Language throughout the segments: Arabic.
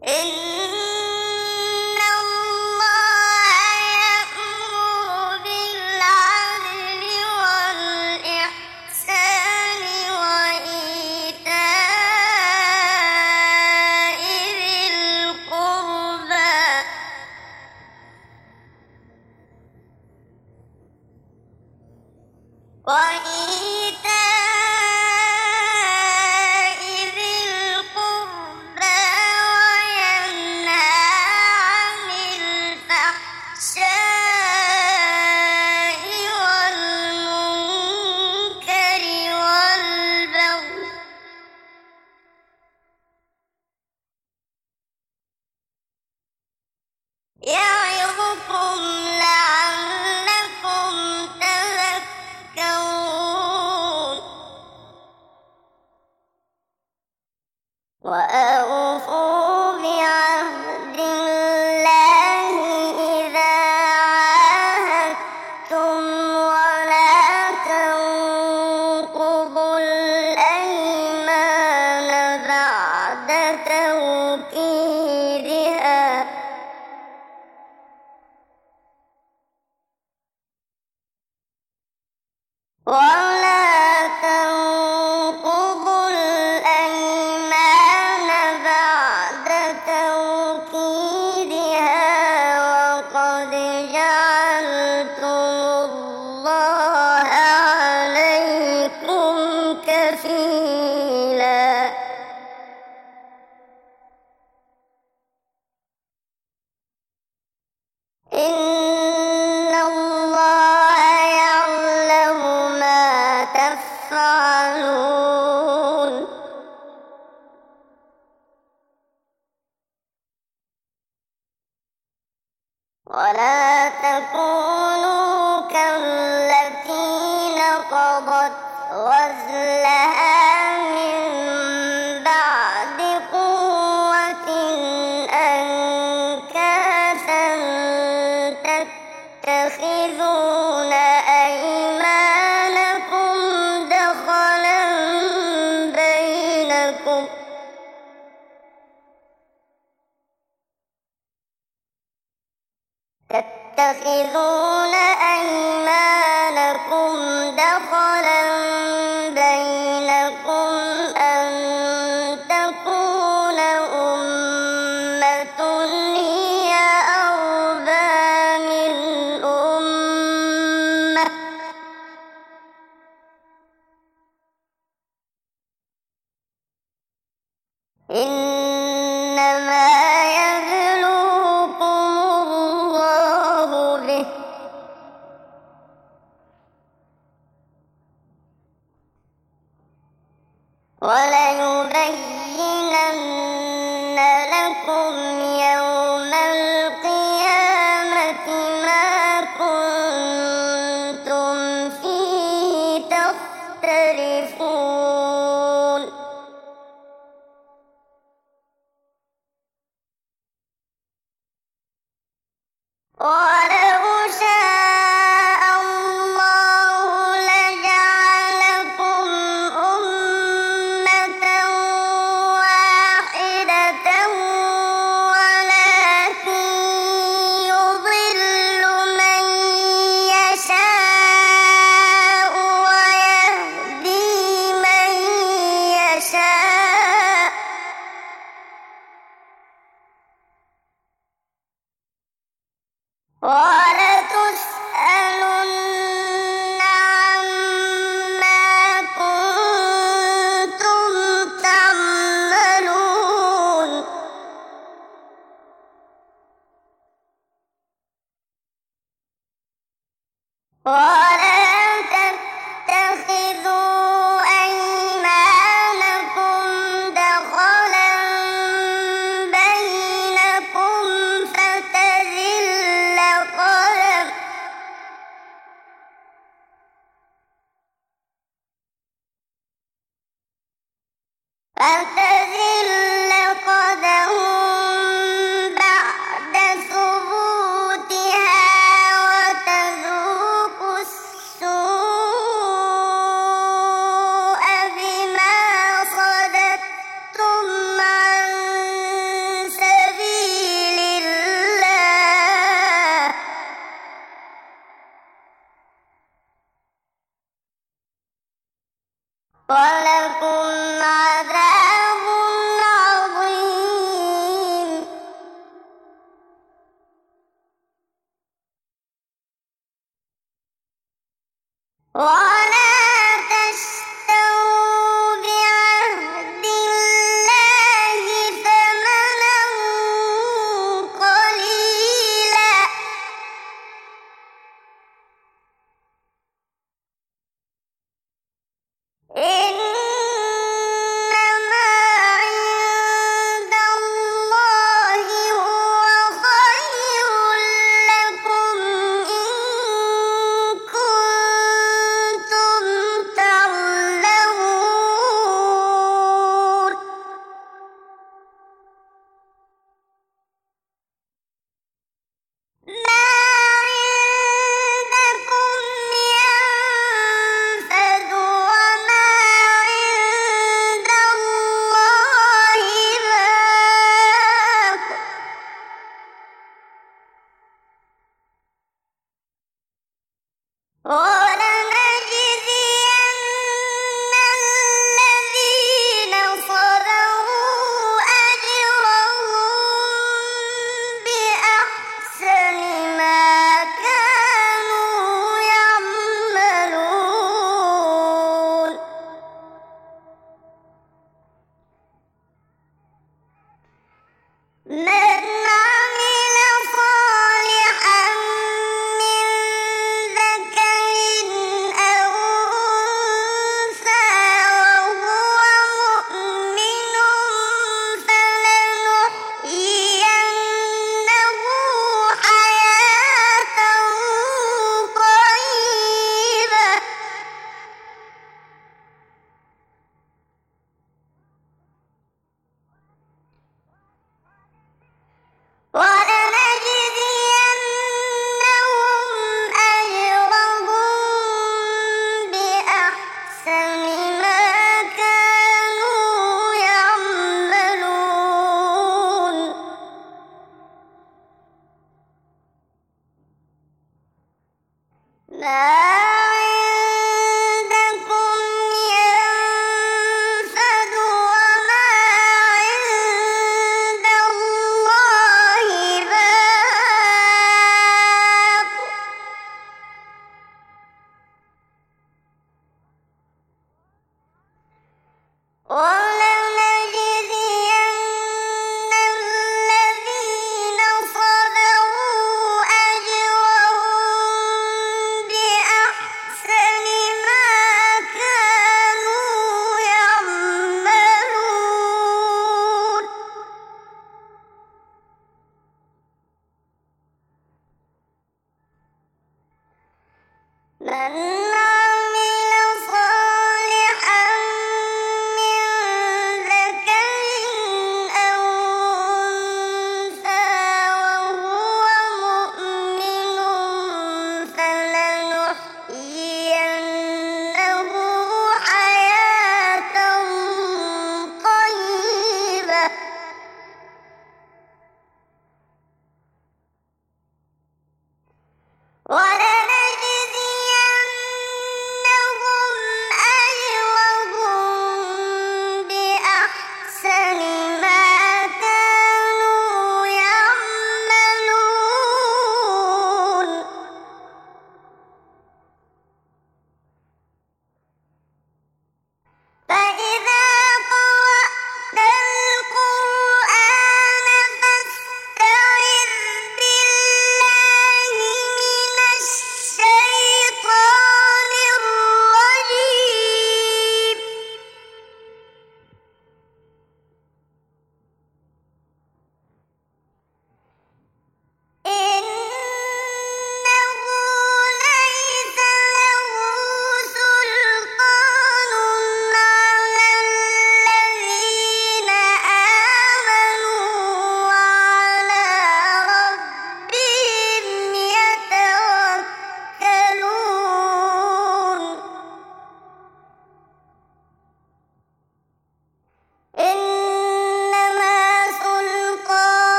إن الله يأمر بالعدل والإحسان وإيتاء ذي القربى وينهى عن الفحشاء والمنكر والبغي يعظكم لعلكم تذكرون وأوفوا بعهد الله إذا عاهدتم ولا تنقضوا الأيمان بعد توكيدها وقد جعلتم الله عليكم كفيلا إن الله يعلم ما تفعلون ولا تكونوا كالتي نقضت غزلها من بعد قوة أنكاثا تتخذون أيمانكم دخلا بينكم أن تكون أمة هي أربى من أمة إنما يبلوكم الله به وليبينن لكم يوم القيامة ما كنتم فيه تختلفون ولو شاء الله لجعلكم أمة واحدة ولكن يضل من يشاء ويهدي من يشاء ولتسألن عما كنتم تعملون ولا تتخذوا أيمانكم دخلا بينكم فتزل قدم بعد ثبوتها وتذوقوا من عمل صالحا من ذكر أو أنثى وهو مؤمن فلنحيينه حياة طيبة ولنجزينهم أجرهم بأحسن ما كانوا يعملون ما عندكم ينفد وما عند الله باق ولنجزين الذين صبروا أجرهم بأحسن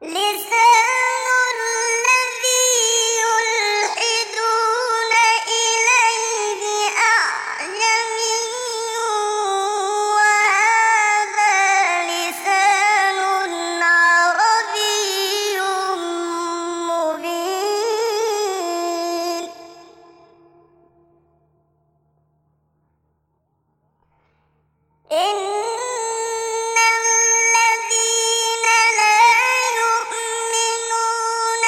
لسان الذي يلحدون إليه أعجمي وهذا لسان عربي مبين إن الذين لا يؤمنون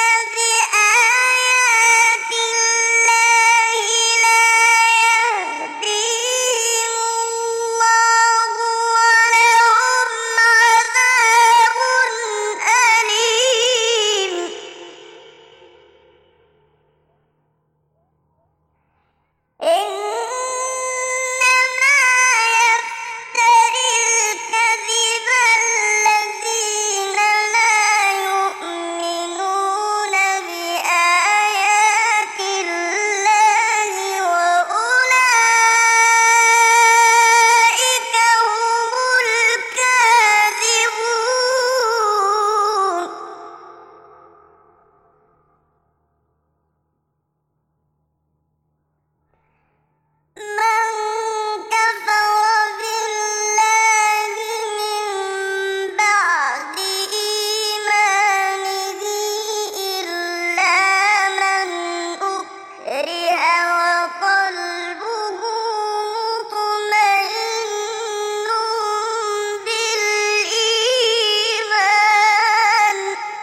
بآيات الله لا يهديهم الله ولهم عذاب أليم إنما يفتري الكذب الذين لا يؤمنون بآيات الله وأولئك هم الكاذبون من كفر بالله من بعد إيمانه إلا من أكره وقلبه مطمئن بالإيمان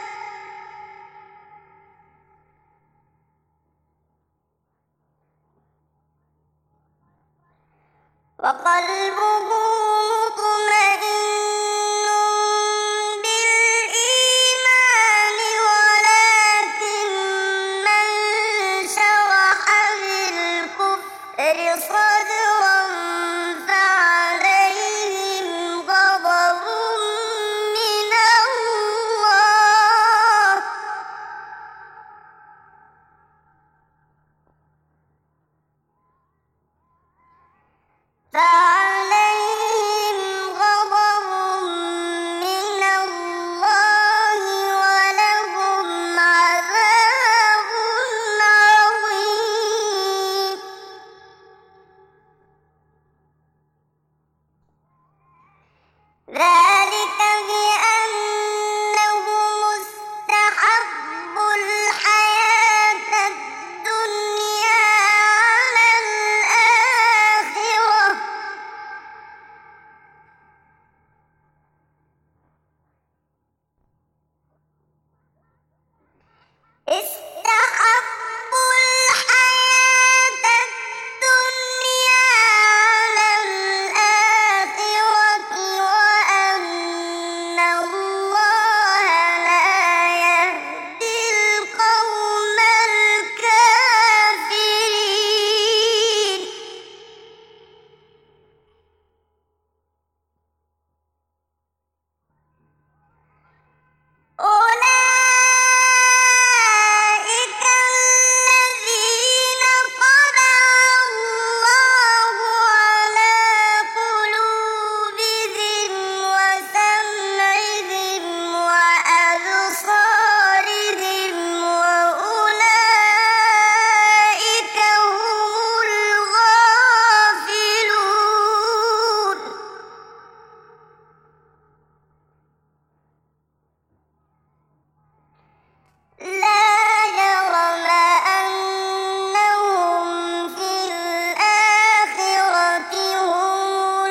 ولكن من شرح بالكفر صدرا فعليهم غضب من الله ولهم عذاب عظيم ذلك بأنهم استحبوا الحياة الدنيا على الآخرة استحبوا الحياة الدنيا على الآخرة وأن الله لا يهدي القوم الكافرين أولئك الذين طبع الله على قلوبهم وسمعهم وأبصارهم وأولئك هم الغافلون لا جرم أنهم في الآخرة هم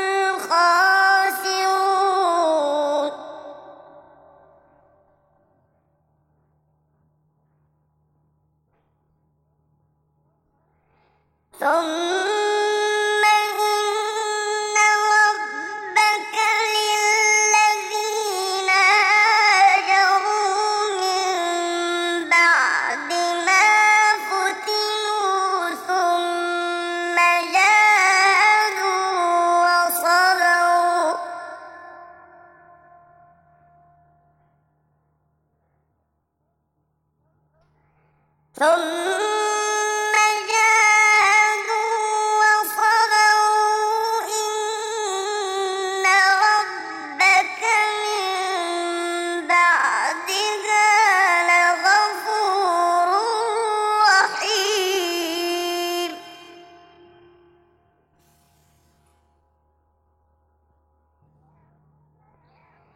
الخاسرون ثم إن ربك للذين هاجروا من بعد ما فتنوا ثم جاهدوا وصبروا